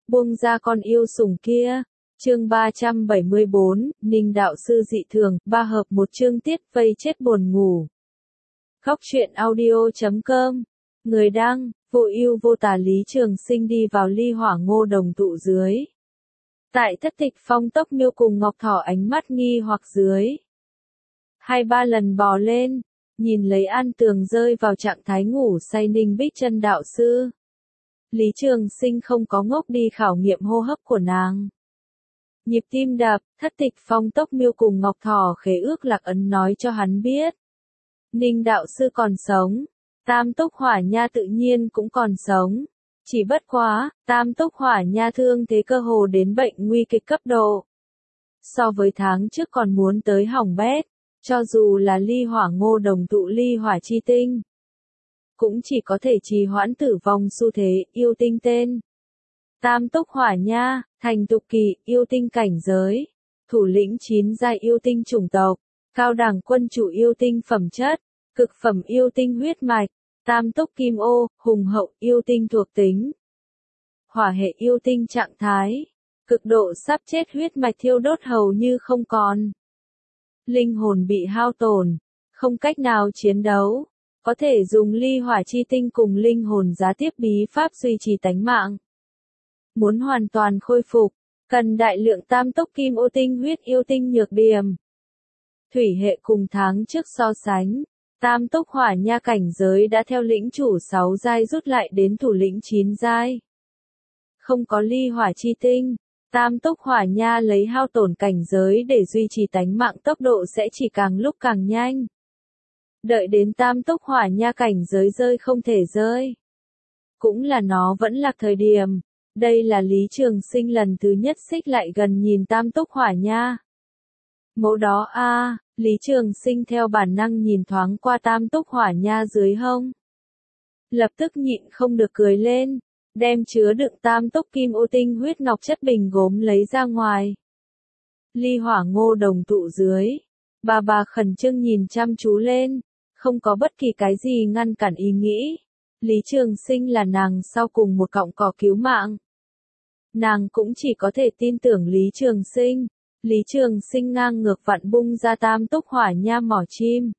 buông ra con yêu sủng kia. Chương 374, Ninh đạo sư dị thường, 3 hợp 1 chương tiết vây chết buồn ngủ. Khóc chuyện audio.com. Người đăng, vô ưu vô tà Lý Trường Sinh đi vào ly hỏa ngô đồng tụ dưới. Tại thất tịch phong tốc miêu cùng Ngọc Thỏ ánh mắt nghi hoặc dưới. 2-3 lần bò lên, nhìn lấy An Tường rơi vào trạng thái ngủ say Ninh Bích Chân đạo sư. Lý Trường Sinh không có ngốc đi khảo nghiệm hô hấp của nàng. Nhịp tim đập, thất tịch phong tốc miêu cùng Ngọc Thỏ khế ước lạc ấn nói cho hắn biết. Ninh đạo sư còn sống, Tam Túc Hỏa Nha tự nhiên cũng còn sống. Chỉ bất quá, Tam Túc Hỏa Nha thương thế cơ hồ đến bệnh nguy kịch cấp độ. So với tháng trước còn muốn tới hỏng bét, cho dù là ly hỏa ngô đồng tụ ly hỏa chi tinh, cũng chỉ có thể trì hoãn tử vong xu thế, yêu tinh tên. Tam Túc Hỏa Nha, thành tục kỳ, yêu tinh cảnh giới, thủ lĩnh 9 giai yêu tinh chủng tộc, cao đẳng quân chủ yêu tinh phẩm chất, cực phẩm yêu tinh huyết mạch, Tam Túc Kim Ô, hùng hậu yêu tinh thuộc tính. Hỏa hệ yêu tinh trạng thái, cực độ sắp chết huyết mạch thiêu đốt hầu như không còn. Linh hồn bị hao tổn, không cách nào chiến đấu, có thể dùng ly hỏa chi tinh cùng linh hồn giá tiếp bí pháp duy trì tánh mạng. Muốn hoàn toàn khôi phục, cần đại lượng Tam Túc Kim Ô tinh huyết yêu tinh nhược điểm. Thủy hệ cùng tháng trước so sánh, Tam Túc Hỏa Nha cảnh giới đã theo lĩnh chủ 6 giai rút lại đến thủ lĩnh 9 giai. Không có ly hỏa chi tinh, Tam Túc Hỏa Nha lấy hao tổn cảnh giới để duy trì tánh mạng tốc độ sẽ chỉ càng lúc càng nhanh. Đợi đến Tam Túc Hỏa Nha cảnh giới rơi không thể rơi. Cũng là nó vẫn là thời điểm. Đây là Lý Trường Sinh lần thứ nhất xích lại gần nhìn Tam Túc Hỏa Nha. Mẫu đó Lý Trường Sinh theo bản năng nhìn thoáng qua Tam Túc Hỏa Nha dưới hông. Lập tức nhịn không được cười lên, đem chứa đựng Tam Túc Kim Ô tinh huyết ngọc chất bình gốm lấy ra ngoài. Ly hỏa ngô đồng tụ dưới, bà khẩn trương nhìn chăm chú lên, không có bất kỳ cái gì ngăn cản ý nghĩ. Lý Trường Sinh là nàng sau cùng một cọng cỏ cứu mạng. Nàng cũng chỉ có thể tin tưởng Lý Trường Sinh. Lý Trường Sinh ngang ngược vặn bung ra Tam Túc Hỏa Nha mỏ chim.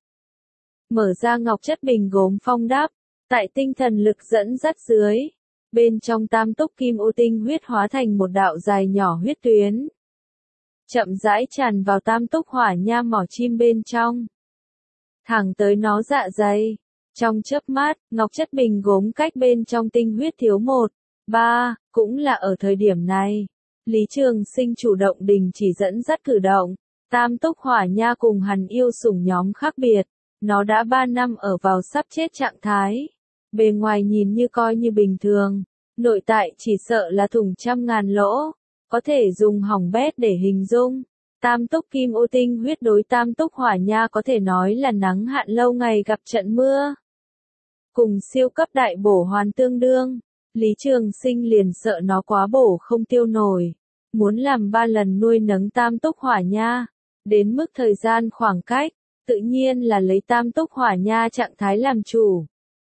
Mở ra ngọc chất bình gốm phong đáp, tại tinh thần lực dẫn dắt dưới. Bên trong Tam Túc Kim Ô tinh huyết hóa thành một đạo dài nhỏ huyết tuyến. Chậm rãi tràn vào Tam Túc Hỏa Nha mỏ chim bên trong. Thẳng tới nó dạ dày. Trong chớp mắt, ngọc chất bình gốm cách bên trong tinh huyết thiếu 1/3, cũng là ở thời điểm này. Lý Trường Sinh chủ động đình chỉ dẫn dắt cử động. Tam Túc Hỏa Nha cùng hắn yêu sủng nhóm khác biệt. Nó đã 3 năm ở vào sắp chết trạng thái. Bề ngoài nhìn như coi như bình thường. Nội tại chỉ sợ là thủng trăm ngàn lỗ. Có thể dùng hỏng bét để hình dung. Tam Túc Kim Ô tinh huyết đối Tam Túc Hỏa Nha có thể nói là nắng hạn lâu ngày gặp trận mưa. Cùng siêu cấp đại bổ hoàn tương đương. Lý Trường Sinh liền sợ nó quá bổ không tiêu nổi. Muốn làm 3 lần nuôi nấng Tam Túc Hỏa Nha. Đến mức thời gian khoảng cách, tự nhiên là lấy Tam Túc Hỏa Nha trạng thái làm chủ.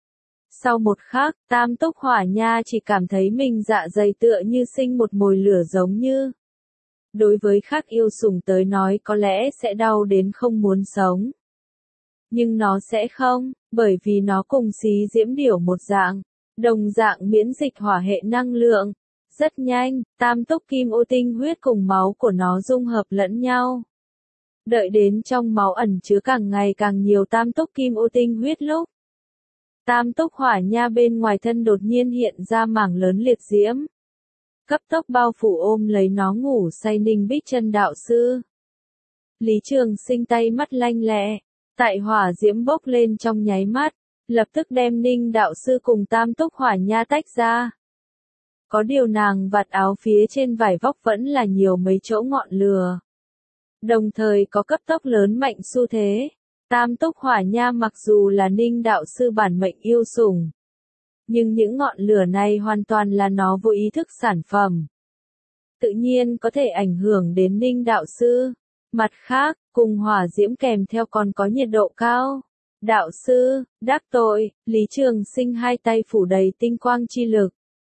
Sau một khắc, Tam Túc Hỏa Nha chỉ cảm thấy mình dạ dày tựa như sinh một mồi lửa giống như. Đối với khác yêu sủng tới nói có lẽ sẽ đau đến không muốn sống. Nhưng nó sẽ không, bởi vì nó cùng xí diễm điểu một dạng. Đồng dạng miễn dịch hỏa hệ năng lượng. Rất nhanh, Tam Túc Kim Ô tinh huyết cùng máu của nó dung hợp lẫn nhau. Đợi đến trong máu ẩn chứa càng ngày càng nhiều Tam Túc Kim Ô tinh huyết lúc. Tam Túc Hỏa Nha bên ngoài thân đột nhiên hiện ra mảng lớn liệt diễm. Cấp tốc bao phủ ôm lấy nó ngủ say Ninh Bích Chân đạo sư. Lý Trường Sinh tay mắt lanh lẹ, tại hỏa diễm bốc lên trong nháy mắt, lập tức đem Ninh đạo sư cùng Tam Túc Hỏa Nha tách ra. Có điều nàng vạt áo phía trên vải vóc vẫn là nhiều mấy chỗ ngọn lửa. Đồng thời có cấp tốc lớn mạnh xu thế. Tam Túc Hỏa Nha mặc dù là Ninh đạo sư bản mệnh yêu sủng. Nhưng những ngọn lửa này hoàn toàn là nó vô ý thức sản phẩm. Tự nhiên có thể ảnh hưởng đến Ninh đạo sư. Mặt khác, cùng hỏa diễm kèm theo còn có nhiệt độ cao. Đạo sư, đắc tội, Lý Trường Sinh hai tay phủ đầy tinh quang chi lực.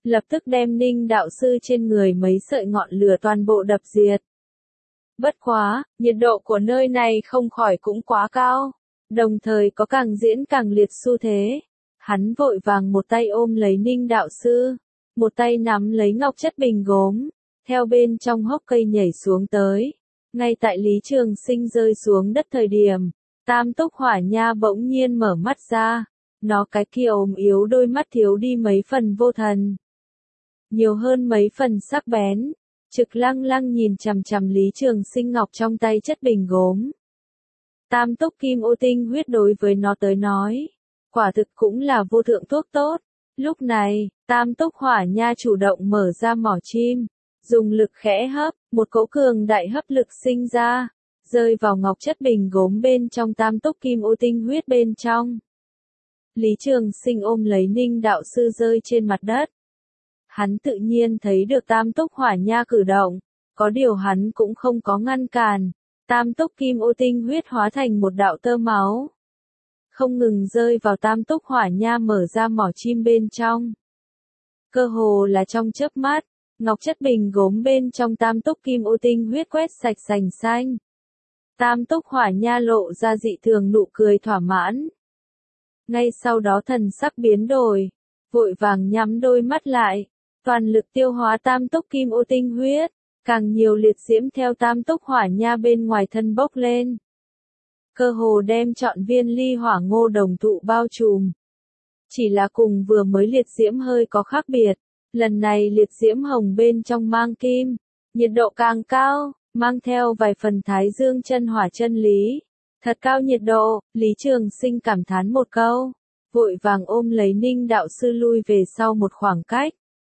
lập tức đem Ninh đạo sư trên người mấy sợi ngọn lửa toàn bộ đập diệt. Bất quá, nhiệt độ của nơi này không khỏi cũng quá cao, đồng thời có càng diễn càng liệt xu thế. Hắn vội vàng một tay ôm lấy Ninh đạo sư, một tay nắm lấy ngọc chất bình gốm, theo bên trong hốc cây nhảy xuống tới. Ngay tại Lý Trường Sinh rơi xuống đất thời điểm, Tam Túc Hỏa Nha bỗng nhiên mở mắt ra, nó cái kia ốm yếu đôi mắt thiếu đi mấy phần vô thần, nhiều hơn mấy phần sắc bén, trực lăng lăng nhìn chằm chằm Lý Trường Sinh ngọc trong tay chất bình gốm. Tam Túc Kim Ô Tinh huyết đối với nó tới nói, quả thực cũng là vô thượng thuốc tốt. Lúc này, Tam Túc Hỏa Nha chủ động mở ra mỏ chim, dùng lực khẽ hấp, một cỗ cường đại hấp lực sinh ra, rơi vào ngọc chất bình gốm bên trong Tam Túc Kim Ô Tinh huyết bên trong. Lý Trường Sinh ôm lấy Ninh đạo sư rơi trên mặt đất. Hắn tự nhiên thấy được Tam Túc Hỏa Nha cử động, có điều hắn cũng không có ngăn cản. Tam Túc Kim Ô Tinh huyết hóa thành một đạo tơ máu, không ngừng rơi vào Tam Túc Hỏa Nha mở ra mỏ chim bên trong. Cơ hồ là trong chớp mắt, ngọc chất bình gốm bên trong Tam Túc Kim Ô Tinh huyết quét sạch sành xanh. Tam Túc Hỏa Nha lộ ra dị thường nụ cười thỏa mãn. Ngay sau đó thần sắc biến đổi, vội vàng nhắm đôi mắt lại, toàn lực tiêu hóa Tam Túc Kim Ô Tinh huyết, càng nhiều liệt diễm theo Tam Túc Hỏa Nha bên ngoài thân bốc lên. Cơ hồ đem trọn viên ly hỏa ngô đồng thụ bao trùm. Chỉ là cùng vừa mới liệt diễm hơi có khác biệt, lần này liệt diễm hồng bên trong mang kim, nhiệt độ càng cao, mang theo vài phần thái dương chân hỏa chân lý. Thật cao nhiệt độ, Lý Trường Sinh cảm thán một câu, vội vàng ôm lấy Ninh đạo sư lui về sau một khoảng cách.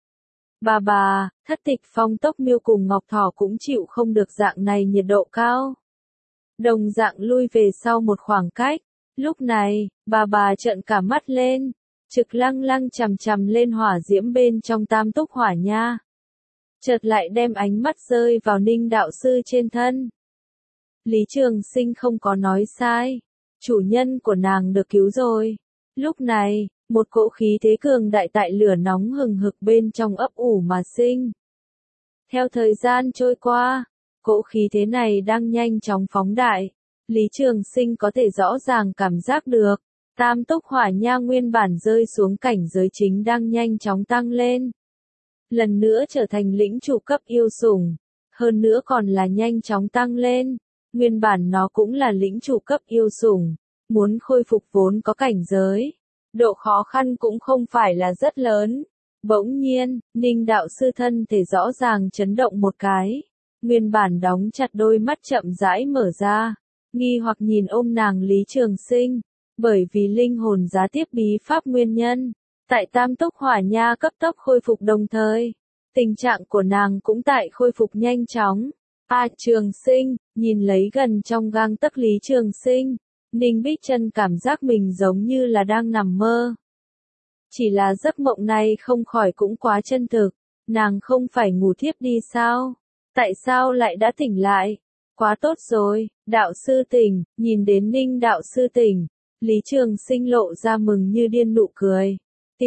Bà, Thất Tịch Phong Tốc Miêu cùng Ngọc Thỏ cũng chịu không được dạng này nhiệt độ cao. Đồng dạng lui về sau một khoảng cách, lúc này, bà trợn cả mắt lên, trực lăng lăng chằm chằm lên hỏa diễm bên trong Tam Túc Hỏa Nha. Chợt lại đem ánh mắt rơi vào Ninh đạo sư trên thân. Lý Trường Sinh không có nói sai, chủ nhân của nàng được cứu rồi. Lúc này, một cỗ khí thế cường đại tại lửa nóng hừng hực bên trong ấp ủ mà sinh. Theo thời gian trôi qua, cỗ khí thế này đang nhanh chóng phóng đại. Lý Trường Sinh có thể rõ ràng cảm giác được, Tam Túc Hỏa Nha nguyên bản rơi xuống cảnh giới chính đang nhanh chóng tăng lên. Lần nữa trở thành lĩnh chủ cấp yêu sủng, hơn nữa còn là nhanh chóng tăng lên. Nguyên bản nó cũng là lĩnh chủ cấp yêu sủng, muốn khôi phục vốn có cảnh giới, độ khó khăn cũng không phải là rất lớn. Bỗng nhiên, Ninh đạo sư thân thể rõ ràng chấn động một cái, nguyên bản đóng chặt đôi mắt chậm rãi mở ra, nghi hoặc nhìn ôm nàng Lý Trường Sinh, bởi vì linh hồn giá tiếp bí pháp nguyên nhân, tại Tam Túc Hỏa Nha cấp tốc khôi phục đồng thời, tình trạng của nàng cũng tại khôi phục nhanh chóng. Trường Sinh, nhìn lấy gần trong gang tấc Lý Trường Sinh, Ninh Bích Chân cảm giác mình giống như là đang nằm mơ. Chỉ là giấc mộng này không khỏi cũng quá chân thực, nàng không phải ngủ thiếp đi sao? Tại sao lại đã tỉnh lại? Quá tốt rồi, đạo sư tỉnh, nhìn đến Ninh đạo sư tỉnh, Lý Trường Sinh lộ ra mừng như điên nụ cười.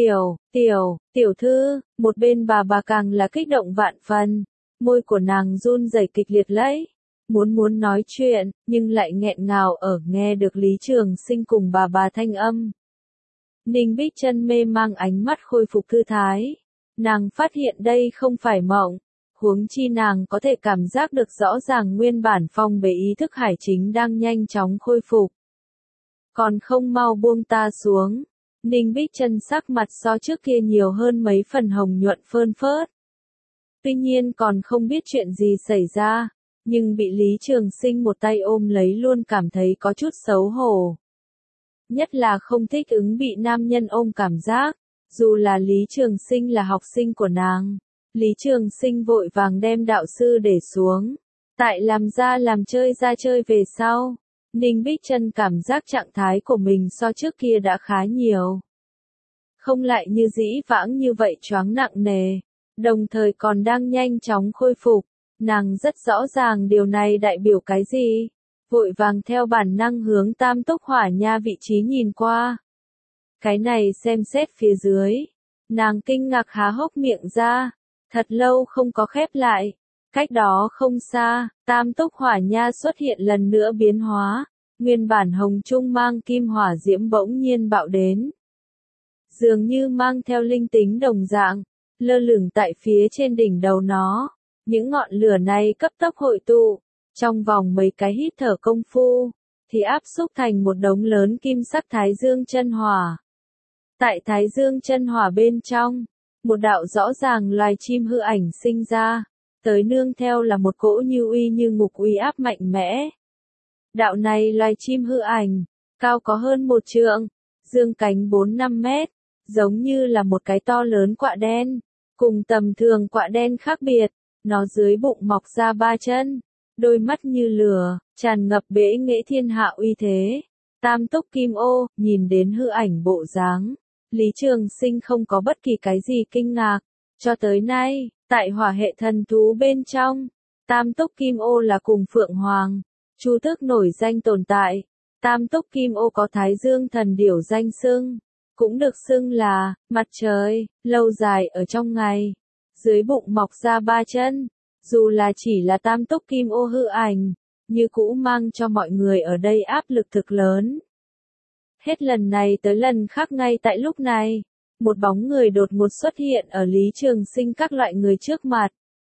Tiểu thư, một bên bà càng là kích động vạn phần. Môi của nàng run rẩy kịch liệt lấy, muốn nói chuyện, nhưng lại nghẹn ngào ở nghe được Lý Trường Sinh cùng bà thanh âm. Ninh Bích Chân mê mang ánh mắt khôi phục thư thái, nàng phát hiện đây không phải mộng, huống chi nàng có thể cảm giác được rõ ràng nguyên bản phong bế ý thức hải chính đang nhanh chóng khôi phục. Còn không mau buông ta xuống, Ninh Bích Chân sắc mặt so trước kia nhiều hơn mấy phần hồng nhuận phơn phớt. Tuy nhiên còn không biết chuyện gì xảy ra, nhưng bị Lý Trường Sinh một tay ôm lấy luôn cảm thấy có chút xấu hổ. Nhất là không thích ứng bị nam nhân ôm cảm giác, dù là Lý Trường Sinh là học sinh của nàng. Lý Trường Sinh vội vàng đem đạo sư để xuống, tại làm ra chơi về sau. Ninh Bích Chân cảm giác trạng thái của mình so trước kia đã khá nhiều. Không lại như dĩ vãng như vậy choáng nặng nề. Đồng thời còn đang nhanh chóng khôi phục, nàng rất rõ ràng điều này đại biểu cái gì, vội vàng theo bản năng hướng Tam Túc Hỏa Nha vị trí nhìn qua. Cái này xem xét phía dưới, Nàng kinh ngạc há hốc miệng ra, thật lâu không có khép lại. Cách đó không xa, tam túc hỏa nha xuất hiện lần nữa biến hóa, nguyên bản hồng trung mang kim hỏa diễm bỗng nhiên bạo đến. Dường như mang theo linh tính đồng dạng, lơ lửng tại phía trên đỉnh đầu nó. Những ngọn lửa này cấp tốc hội tụ, trong vòng mấy cái hít thở công phu, thì áp xúc thành một đống lớn kim sắc thái dương chân hỏa. Tại thái dương chân hỏa bên trong, một đạo rõ ràng loài chim hư ảnh sinh ra, tới nương theo là một cỗ như uy như ngục uy áp mạnh mẽ. Đạo này loài chim hư ảnh, cao có hơn 1 trượng, dương cánh 4-5 mét, giống như là một cái to lớn quạ đen, cùng tầm thường quạ đen khác biệt, nó dưới bụng mọc ra 3 chân, đôi mắt như lửa, tràn ngập bệ nghệ thiên hạ uy thế. Tam túc kim ô, nhìn đến hư ảnh bộ dáng, Lý Trường Sinh không có bất kỳ cái gì kinh ngạc, cho tới nay, tại hỏa hệ thần thú bên trong, tam túc kim ô là cùng Phượng Hoàng, Chu Tước nổi danh tồn tại. Tam túc kim ô có Thái Dương thần điểu danh xưng, cũng được xưng là mặt trời, lâu dài ở trong ngày, dưới bụng mọc ra 3 chân. Dù là chỉ là tam túc kim ô hư ảnh, như cũ mang cho mọi người ở đây áp lực thực lớn. Hết lần này tới lần khác ngay tại lúc này, một bóng người đột ngột xuất hiện ở Lý Trường Sinh các loại người trước mặt.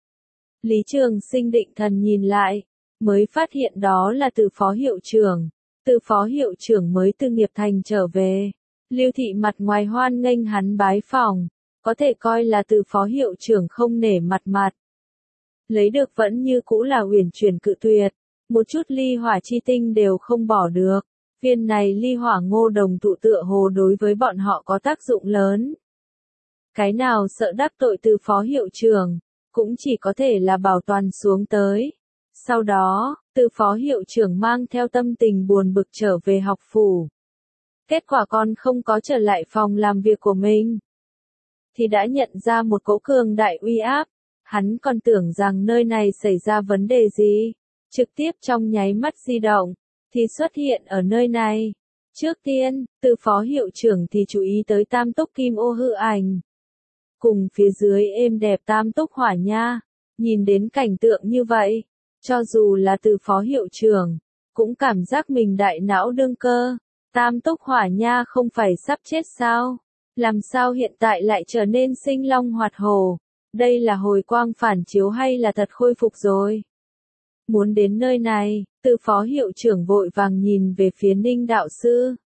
Lý Trường Sinh định thần nhìn lại, mới phát hiện đó là Từ phó hiệu trưởng. Từ phó hiệu trưởng mới từ nghiệp thành trở về. Lưu Thị mặt ngoài hoan nghênh hắn bái phỏng, có thể coi là Từ phó hiệu trưởng không nể mặt. Lấy được vẫn như cũ là uyển chuyển cự tuyệt, một chút ly hỏa chi tinh đều không bỏ được. Viên này ly hỏa ngô đồng tụ tựa hồ đối với bọn họ có tác dụng lớn. Cái nào sợ đắc tội Từ phó hiệu trưởng, cũng chỉ có thể là bảo toàn xuống tới. Sau đó, Từ phó hiệu trưởng mang theo tâm tình buồn bực trở về học phủ. Kết quả còn không có trở lại phòng làm việc của mình, thì đã nhận ra một cỗ cường đại uy áp. Hắn còn tưởng rằng nơi này xảy ra vấn đề gì, trực tiếp trong nháy mắt di động, thì xuất hiện ở nơi này. Trước tiên, Từ phó hiệu trưởng thì chú ý tới tam túc kim ô hư ảnh. Cùng phía dưới êm đẹp tam túc hỏa nha, nhìn đến cảnh tượng như vậy, cho dù là Từ phó hiệu trưởng, cũng cảm giác mình đại não đương cơ. Tam túc hỏa nha không phải sắp chết sao? Làm sao hiện tại lại trở nên sinh long hoạt hổ? Đây là hồi quang phản chiếu hay là thật khôi phục rồi? Muốn đến nơi này, Từ phó hiệu trưởng vội vàng nhìn về phía Ninh đạo sư.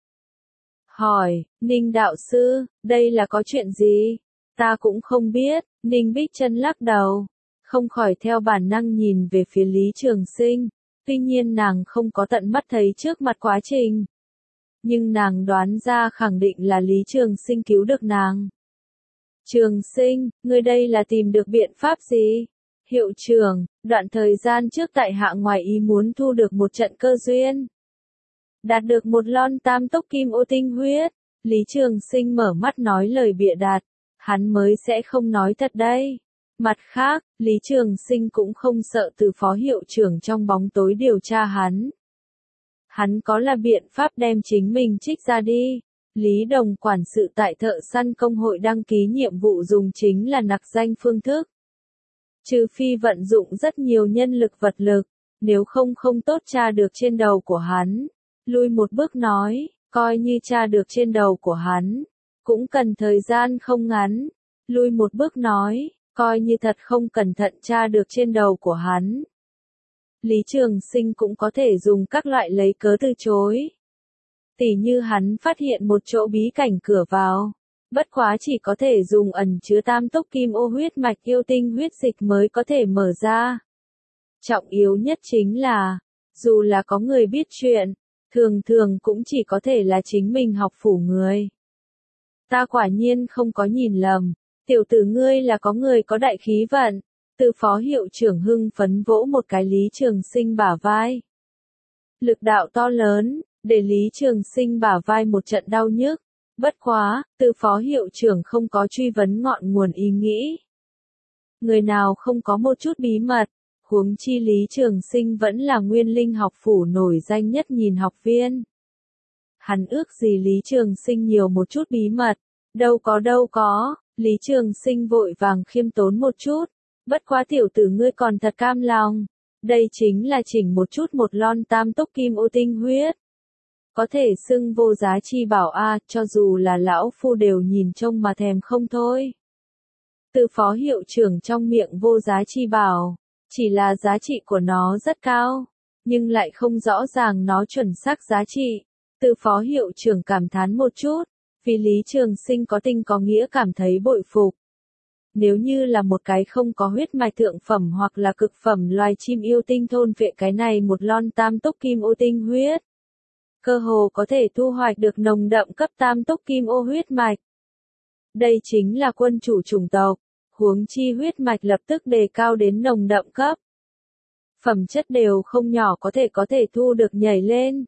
Hỏi, Ninh đạo sư, đây là có chuyện gì? Ta cũng không biết. Ninh Bích Chân lắc đầu, không khỏi theo bản năng nhìn về phía Lý Trường Sinh. Tuy nhiên nàng không có tận mắt thấy trước mặt quá trình, nhưng nàng đoán ra khẳng định là Lý Trường Sinh cứu được nàng. Trường Sinh, ngươi đây là tìm được biện pháp gì? Hiệu trưởng, đoạn thời gian trước tại hạ ngoài ý muốn thu được một trận cơ duyên, đạt được một lon tam túc kim ô tinh huyết. Lý Trường Sinh mở mắt nói lời bịa đặt, hắn mới sẽ không nói thật đây. Mặt khác, Lý Trường Sinh cũng không sợ Từ phó hiệu trưởng trong bóng tối điều tra hắn. Hắn có là biện pháp đem chính mình trích ra đi. Lý Đồng quản sự tại Thợ Săn Công hội đăng ký nhiệm vụ dùng chính là nặc danh phương thức. Trừ phi vận dụng rất nhiều nhân lực vật lực, nếu không tốt tra được trên đầu của hắn. Lui một bước nói, coi như tra được trên đầu của hắn, cũng cần thời gian không ngắn. Lui một bước nói, coi như thật không cẩn thận tra được trên đầu của hắn, Lý Trường Sinh cũng có thể dùng các loại lấy cớ từ chối. Tỉ như hắn phát hiện một chỗ bí cảnh cửa vào, bất quá chỉ có thể dùng ẩn chứa tam túc kim ô huyết mạch yêu tinh huyết dịch mới có thể mở ra. Trọng yếu nhất chính là, dù là có người biết chuyện, thường thường cũng chỉ có thể là chính mình học phủ người. Ta quả nhiên không có nhìn lầm, tiểu tử ngươi là có người có đại khí vận. Từ phó hiệu trưởng hưng phấn vỗ một cái Lý Trường Sinh bả vai. Lực đạo to lớn, để Lý Trường Sinh bả vai một trận đau nhức. Bất quá, Từ phó hiệu trưởng không có truy vấn ngọn nguồn ý nghĩ. Người nào không có một chút bí mật, huống chi Lý Trường Sinh vẫn là Nguyên Linh học phủ nổi danh nhất nhìn học viên. Hắn ước gì Lý Trường Sinh nhiều một chút bí mật, đâu có. Lý Trường Sinh vội vàng khiêm tốn một chút, bất quá tiểu tử ngươi còn thật cam lòng, đây chính là chỉnh một chút một lon tam túc kim ô tinh huyết. Có thể xưng vô giá chi bảo a, cho dù là lão phu đều nhìn trông mà thèm không thôi. Từ phó hiệu trưởng trong miệng vô giá chi bảo, chỉ là giá trị của nó rất cao, nhưng lại không rõ ràng nó chuẩn xác giá trị. Từ phó hiệu trưởng cảm thán một chút, vì Lý Trường Sinh có tình có nghĩa cảm thấy bội phục. Nếu như là một cái không có huyết mạch thượng phẩm hoặc là cực phẩm loài chim yêu tinh thôn vệ cái này một lon tam túc kim ô tinh huyết, cơ hồ có thể thu hoạch được nồng đậm cấp tam túc kim ô huyết mạch. Đây chính là quân chủ chủng tộc, huống chi huyết mạch lập tức đề cao đến nồng đậm cấp. Phẩm chất đều không nhỏ có thể thu được nhảy lên.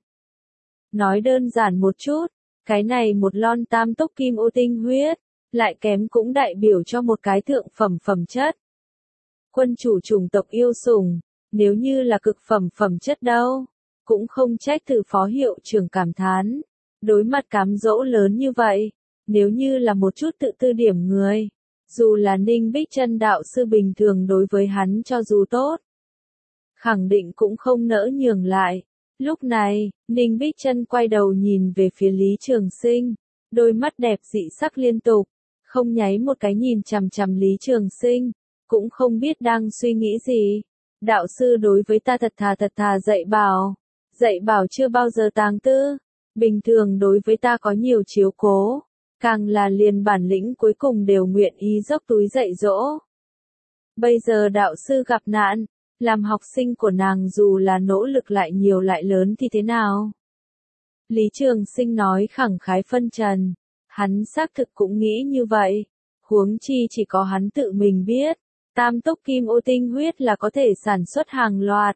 Nói đơn giản một chút, cái này một lon tam túc kim ô tinh huyết, lại kém cũng đại biểu cho một cái thượng phẩm phẩm chất. Quân chủ chủng tộc yêu sủng, nếu như là cực phẩm phẩm chất đâu, cũng không trách từ phó hiệu trưởng cảm thán. Đối mặt cám dỗ lớn như vậy, nếu như là một chút tự tư điểm người, dù là Ninh Bích Chân đạo sư bình thường đối với hắn cho dù tốt, khẳng định cũng không nỡ nhường lại. Lúc này, Ninh Bích Chân quay đầu nhìn về phía Lý Trường Sinh, đôi mắt đẹp dị sắc liên tục, không nháy một cái nhìn chằm chằm Lý Trường Sinh, cũng không biết đang suy nghĩ gì. Đạo sư đối với ta thật thà dạy bảo chưa bao giờ tàng tư, bình thường đối với ta có nhiều chiếu cố, càng là liền bản lĩnh cuối cùng đều nguyện ý dốc túi dạy dỗ. Bây giờ đạo sư gặp nạn, làm học sinh của nàng dù là nỗ lực lại nhiều lại lớn thì thế nào? Lý Trường Sinh nói khẳng khái phân trần, hắn xác thực cũng nghĩ như vậy, huống chi chỉ có hắn tự mình biết, tam túc kim ô tinh huyết là có thể sản xuất hàng loạt.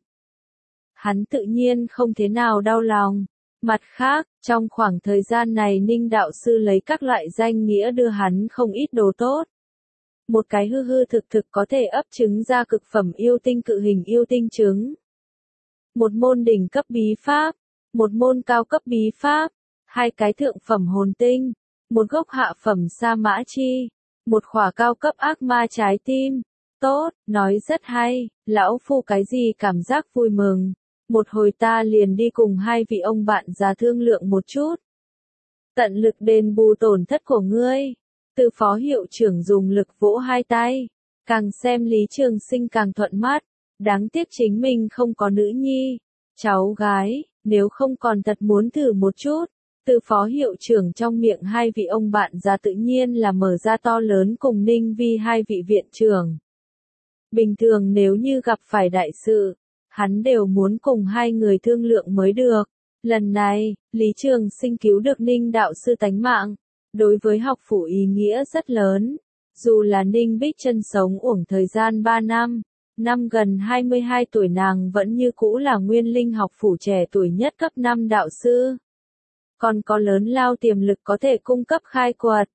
Hắn tự nhiên không thế nào đau lòng. Mặt khác, trong khoảng thời gian này Ninh đạo sư lấy các loại danh nghĩa đưa hắn không ít đồ tốt. Một cái hư hư thực thực có thể ấp trứng ra cực phẩm yêu tinh cự hình yêu tinh trứng. Một môn đỉnh cấp bí pháp, một môn cao cấp bí pháp, hai cái thượng phẩm hồn tinh, một gốc hạ phẩm sa mã chi, một khỏa cao cấp ác ma trái tim. Tốt, nói rất hay, lão phu cái gì cảm giác vui mừng. Một hồi ta liền đi cùng hai vị ông bạn già thương lượng một chút. Tận lực đền bù tổn thất của ngươi. Từ phó hiệu trưởng dùng lực vỗ hai tay. Càng xem Lý Trường Sinh càng thuận mắt. Đáng tiếc chính mình không có nữ nhi, cháu gái, nếu không còn thật muốn thử một chút. Từ phó hiệu trưởng trong miệng hai vị ông bạn già tự nhiên là mở ra to lớn cùng Ninh Vi hai vị viện trưởng. Bình thường nếu như gặp phải đại sự, hắn đều muốn cùng hai người thương lượng mới được. Lần này, Lý Trường Sinh cứu được Ninh đạo sư tánh mạng, đối với học phủ ý nghĩa rất lớn. Dù là Ninh Bích Chân sống uổng thời gian 3 năm, năm gần 22 tuổi nàng vẫn như cũ là nguyên linh học phủ trẻ tuổi nhất cấp 5 đạo sư. Còn có lớn lao tiềm lực có thể cung cấp khai quật.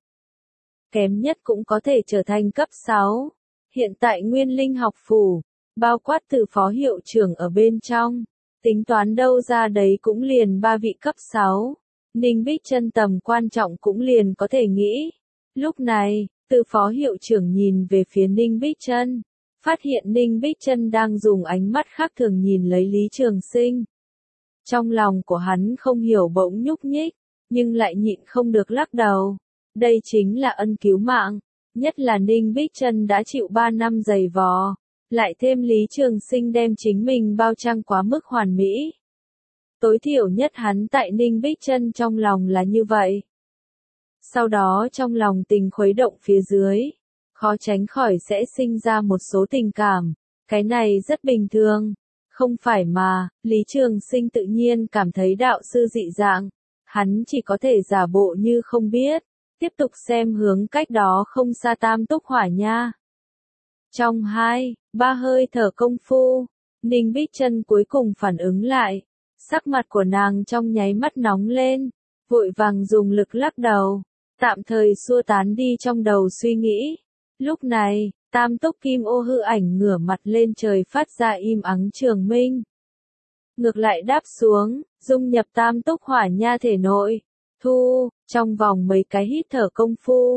Kém nhất cũng có thể trở thành cấp 6. Hiện tại nguyên linh học phủ, bao quát từ phó hiệu trưởng ở bên trong, tính toán đâu ra đấy cũng liền 3 vị cấp 6. Ninh Bích Chân tầm quan trọng cũng liền có thể nghĩ. Lúc này, từ phó hiệu trưởng nhìn về phía Ninh Bích Chân, phát hiện Ninh Bích Chân đang dùng ánh mắt khác thường nhìn lấy Lý Trường Sinh. Trong lòng của hắn không hiểu bỗng nhúc nhích, nhưng lại nhịn không được lắc đầu. Đây chính là ân cứu mạng, nhất là Ninh Bích Chân đã chịu 3 năm giày vò, lại thêm Lý Trường Sinh đem chính mình bao trang quá mức hoàn mỹ. Tối thiểu nhất hắn tại Ninh Bích Chân trong lòng là như vậy. Sau đó trong lòng tình khuấy động phía dưới, khó tránh khỏi sẽ sinh ra một số tình cảm, cái này rất bình thường. Không phải mà, Lý Trường Sinh tự nhiên cảm thấy đạo sư dị dạng, hắn chỉ có thể giả bộ như không biết, tiếp tục xem hướng cách đó không xa Tam Túc Hỏa Nha. Trong 2-3 hơi thở công phu, Ninh Bích Chân cuối cùng phản ứng lại, sắc mặt của nàng trong nháy mắt nóng lên, vội vàng dùng lực lắc đầu, tạm thời xua tán đi trong đầu suy nghĩ. Lúc này, Tam Túc Kim Ô hư ảnh ngửa mặt lên trời phát ra im ắng trường minh. Ngược lại đáp xuống, dung nhập Tam Túc Hỏa Nha thể nội. Trong vòng mấy cái hít thở công phu,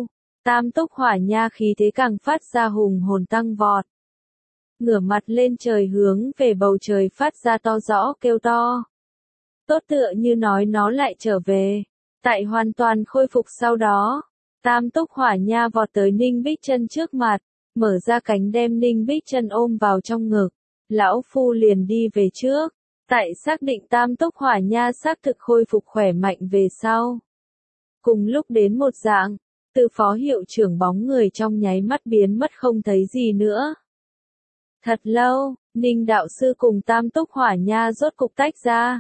Tam túc hỏa nha khí thế càng phát ra hùng hồn tăng vọt. Ngửa mặt lên trời hướng về bầu trời phát ra to rõ kêu to. Tốt tựa như nói nó lại trở về. Tại hoàn toàn khôi phục sau đó, tam túc hỏa nha vọt tới Ninh Bích Chân trước mặt, mở ra cánh đem Ninh Bích Chân ôm vào trong ngực. Lão phu liền đi về trước. Tại xác định tam túc hỏa nha xác thực khôi phục khỏe mạnh về sau. Cùng lúc đến một dạng, từ phó hiệu trưởng bóng người trong nháy mắt biến mất không thấy gì nữa. Thật lâu, Ninh đạo sư cùng tam túc hỏa nha rốt cục tách ra.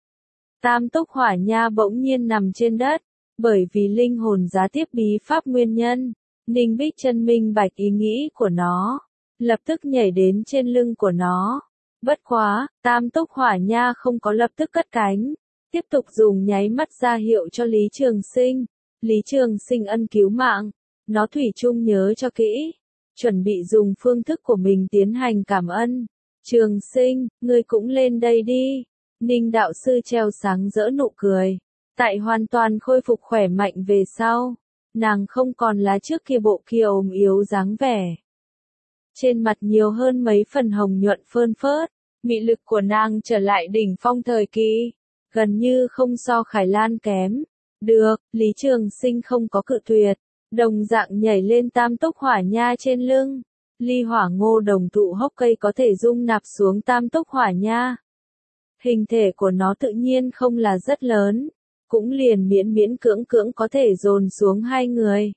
Tam túc hỏa nha bỗng nhiên nằm trên đất, bởi vì linh hồn giá tiếp bí pháp nguyên nhân, Ninh Bích Chân minh bạch ý nghĩ của nó, lập tức nhảy đến trên lưng của nó. Bất quá, tam túc hỏa nha không có lập tức cất cánh, tiếp tục dùng nháy mắt ra hiệu cho Lý Trường Sinh. Lý Trường Sinh ân cứu mạng, nó thủy chung nhớ cho kỹ, chuẩn bị dùng phương thức của mình tiến hành cảm ơn. Trường Sinh, ngươi cũng lên đây đi. Ninh đạo sư treo sáng rỡ nụ cười. Tại hoàn toàn khôi phục khỏe mạnh về sau, nàng không còn là trước kia bộ kia ốm yếu dáng vẻ. Trên mặt nhiều hơn mấy phần hồng nhuận phơn phớt, mị lực của nàng trở lại đỉnh phong thời kỳ, gần như không so Khải Lan kém. Được, Lý Trường Sinh không có cự tuyệt, đồng dạng nhảy lên tam túc hỏa nha trên lưng. Ly hỏa ngô đồng thụ hốc cây có thể dung nạp xuống tam túc hỏa nha. Hình thể của nó tự nhiên không là rất lớn, cũng liền miễn miễn cưỡng cưỡng có thể dồn xuống hai người.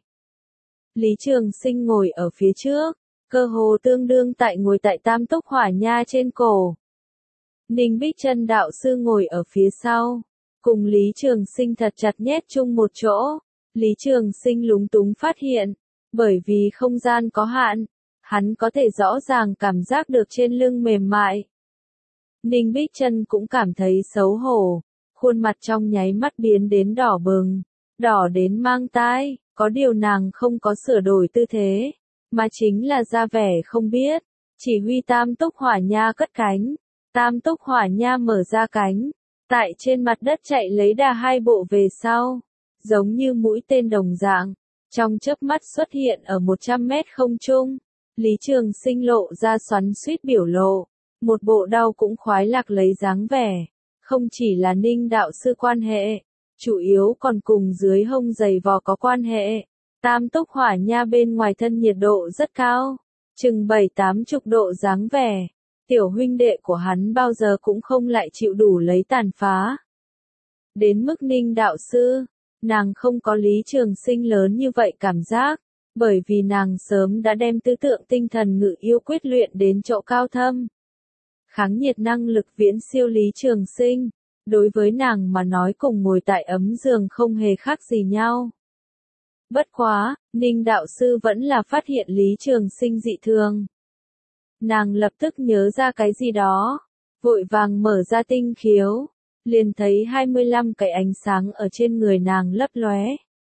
Lý Trường Sinh ngồi ở phía trước, cơ hồ tương đương tại ngồi tại tam túc hỏa nha trên cổ. Ninh Bích Chân đạo sư ngồi ở phía sau, cùng Lý Trường Sinh thật chặt nhét chung một chỗ. Lý Trường Sinh lúng túng phát hiện, bởi vì không gian có hạn, hắn có thể rõ ràng cảm giác được trên lưng mềm mại. Ninh Bích Chân cũng cảm thấy xấu hổ, khuôn mặt trong nháy mắt biến đến đỏ bừng, đỏ đến mang tai, có điều nàng không có sửa đổi tư thế, mà chính là ra vẻ không biết, chỉ huy tam túc hỏa nha cất cánh. Tam túc hỏa nha mở ra cánh, tại trên mặt đất chạy lấy đà hai bộ về sau, giống như mũi tên đồng dạng, trong chớp mắt xuất hiện ở 100 mét không trung. Lý Trường Sinh lộ ra xoắn xuýt biểu lộ, một bộ đau cũng khoái lạc lấy dáng vẻ, không chỉ là Ninh đạo sư quan hệ, chủ yếu còn cùng dưới hông giày vò có quan hệ. Tam túc hỏa nha bên ngoài thân nhiệt độ rất cao, chừng 7-80 độ dáng vẻ. Tiểu huynh đệ của hắn bao giờ cũng không lại chịu đủ lấy tàn phá. Đến mức Ninh đạo sư, nàng không có Lý Trường Sinh lớn như vậy cảm giác, bởi vì nàng sớm đã đem tứ tượng tinh thần ngự yêu quyết luyện đến chỗ cao thâm. Kháng nhiệt năng lực viễn siêu Lý Trường Sinh, đối với nàng mà nói cùng ngồi tại ấm giường không hề khác gì nhau. Bất quá, Ninh đạo sư vẫn là phát hiện Lý Trường Sinh dị thường. Nàng lập tức nhớ ra cái gì đó, vội vàng mở ra tinh khiếu, liền thấy 25 cái ánh sáng ở trên người nàng lấp lóe.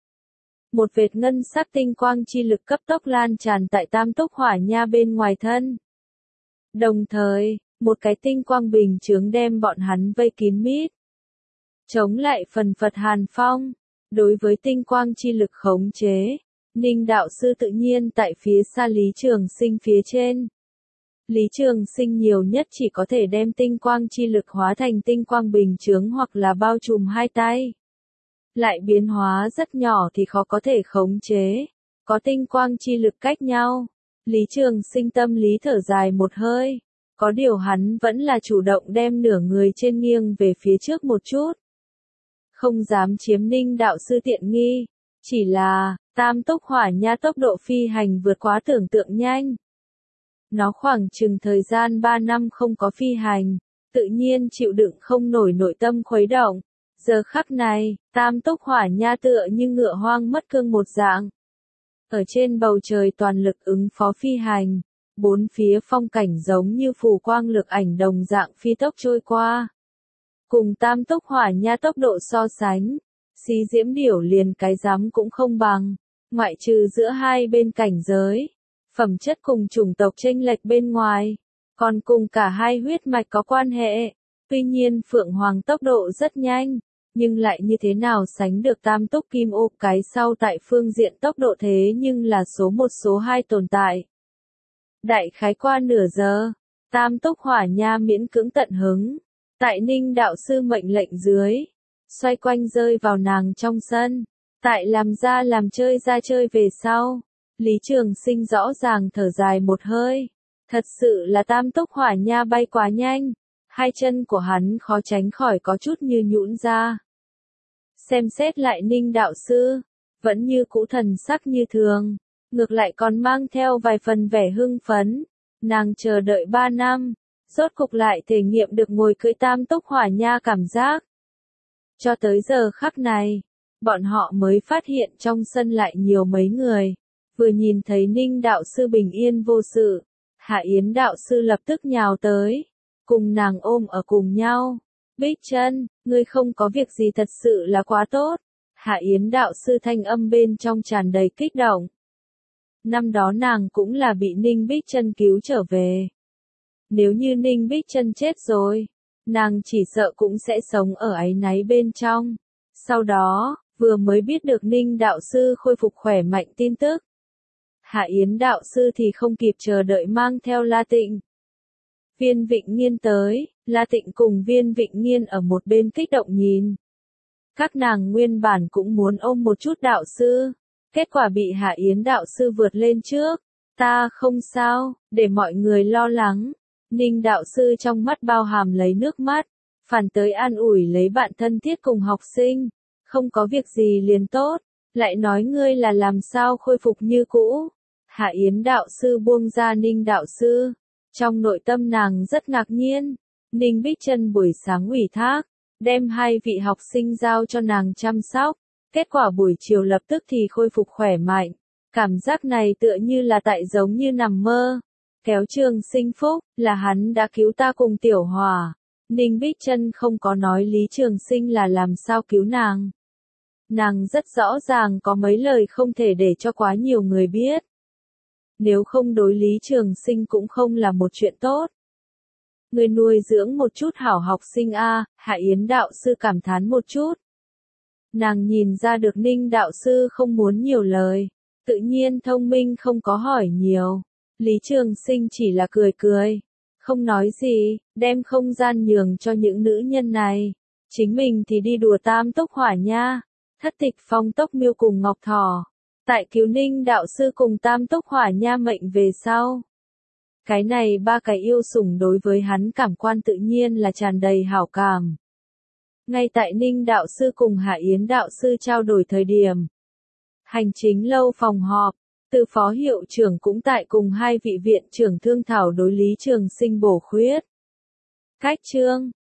Một vệt ngân sắc tinh quang chi lực cấp tốc lan tràn tại tam túc hỏa nha bên ngoài thân. Đồng thời, một cái tinh quang bình chướng đem bọn hắn vây kín mít. Chống lại phần phật hàn phong, đối với tinh quang chi lực khống chế, Ninh đạo sư tự nhiên tại phía xa Lý Trường Sinh phía trên. Lý Trường Sinh nhiều nhất chỉ có thể đem tinh quang chi lực hóa thành tinh quang bình chướng hoặc là bao trùm hai tay. Lại biến hóa rất nhỏ thì khó có thể khống chế, có tinh quang chi lực cách nhau. Lý Trường Sinh tâm lý thở dài một hơi, có điều hắn vẫn là chủ động đem nửa người trên nghiêng về phía trước một chút. Không dám chiếm Ninh đạo sư tiện nghi, chỉ là, tam túc hỏa nha tốc độ phi hành vượt quá tưởng tượng nhanh. Nó khoảng chừng thời gian 3 năm không có phi hành, tự nhiên chịu đựng không nổi nội tâm khuấy động. Giờ khắc này, tam túc hỏa nha tựa như ngựa hoang mất cương một dạng. Ở trên bầu trời toàn lực ứng phó phi hành, bốn phía phong cảnh giống như phù quang lực ảnh đồng dạng phi tốc trôi qua. Cùng tam túc hỏa nha tốc độ so sánh, xí diễm điểu liền cái dám cũng không bằng, ngoại trừ giữa hai bên cảnh giới. Phẩm chất cùng chủng tộc chênh lệch bên ngoài, còn cùng cả hai huyết mạch có quan hệ. Tuy nhiên Phượng Hoàng tốc độ rất nhanh, nhưng lại như thế nào sánh được tam túc kim ô, cái sau tại phương diện tốc độ thế nhưng là số 1 số 2 tồn tại. Đại khái qua nửa giờ, tam túc hỏa nha miễn cưỡng tận hứng, tại Ninh đạo sư mệnh lệnh dưới, xoay quanh rơi vào nàng trong sân, tại làm ra làm chơi ra chơi về sau, Lý Trường Sinh rõ ràng thở dài một hơi, thật sự là tam túc hỏa nha bay quá nhanh, hai chân của hắn khó tránh khỏi có chút như nhũn ra. Xem xét lại Ninh đạo sư, vẫn như cũ thần sắc như thường, ngược lại còn mang theo vài phần vẻ hưng phấn, nàng chờ đợi 3 năm, rốt cục lại thể nghiệm được ngồi cưỡi tam túc hỏa nha cảm giác. Cho tới giờ khắc này, bọn họ mới phát hiện trong sân lại nhiều mấy người, vừa nhìn thấy Ninh đạo sư bình yên vô sự, Hạ Yến đạo sư lập tức nhào tới, cùng nàng ôm ở cùng nhau. Bích Trân, ngươi không có việc gì thật sự là quá tốt. Hạ Yến đạo sư thanh âm bên trong tràn đầy kích động. Năm đó nàng cũng là bị Ninh Bích Trân cứu trở về. Nếu như Ninh Bích Trân chết rồi, nàng chỉ sợ cũng sẽ sống ở áy náy bên trong. Sau đó, vừa mới biết được Ninh đạo sư khôi phục khỏe mạnh tin tức. Hạ Yến đạo sư thì không kịp chờ đợi mang theo La Tịnh, Viên Vịnh Nghiên tới, La Tịnh cùng Viên Vịnh Nghiên ở một bên kích động nhìn. Các nàng nguyên bản cũng muốn ôm một chút đạo sư, kết quả bị Hạ Yến đạo sư vượt lên trước. Ta không sao, để mọi người lo lắng. Ninh đạo sư trong mắt bao hàm lấy nước mắt, phản tới an ủi lấy bạn thân thiết cùng học sinh. Không có việc gì liền tốt, lại nói ngươi là làm sao khôi phục như cũ. Hạ Yến đạo sư buông ra Ninh đạo sư. Trong nội tâm nàng rất ngạc nhiên, Ninh Bích Trân buổi sáng ủy thác, đem 2 vị học sinh giao cho nàng chăm sóc, kết quả buổi chiều lập tức thì khôi phục khỏe mạnh, cảm giác này tựa như là tại giống như nằm mơ. Kéo Trường Sinh phúc, là hắn đã cứu ta cùng Tiểu Hòa. Ninh Bích Trân không có nói Lý Trường Sinh là làm sao cứu nàng. Nàng rất rõ ràng có mấy lời không thể để cho quá nhiều người biết. Nếu không đối Lý Trường Sinh cũng không là một chuyện tốt. Người nuôi dưỡng một chút hảo học sinh a, Hạ Yến đạo sư cảm thán một chút. Nàng nhìn ra được Ninh đạo sư không muốn nhiều lời, tự nhiên thông minh không có hỏi nhiều. Lý Trường Sinh chỉ là cười cười, không nói gì, đem không gian nhường cho những nữ nhân này. Chính mình thì đi đùa tam túc hỏa nha, Thất Tịch Phong Tốc Miêu cùng Ngọc Thỏ. Tại cứu Ninh đạo sư cùng tam túc hỏa nha mệnh về sau. Cái này 3 cái yêu sủng đối với hắn cảm quan tự nhiên là tràn đầy hảo cảm. Ngay tại Ninh đạo sư cùng Hạ Yến đạo sư trao đổi thời điểm. Hành chính lâu phòng họp, Từ phó hiệu trưởng cũng tại cùng 2 vị viện trưởng thương thảo đối Lý Trường Sinh bổ khuyết. Cách chương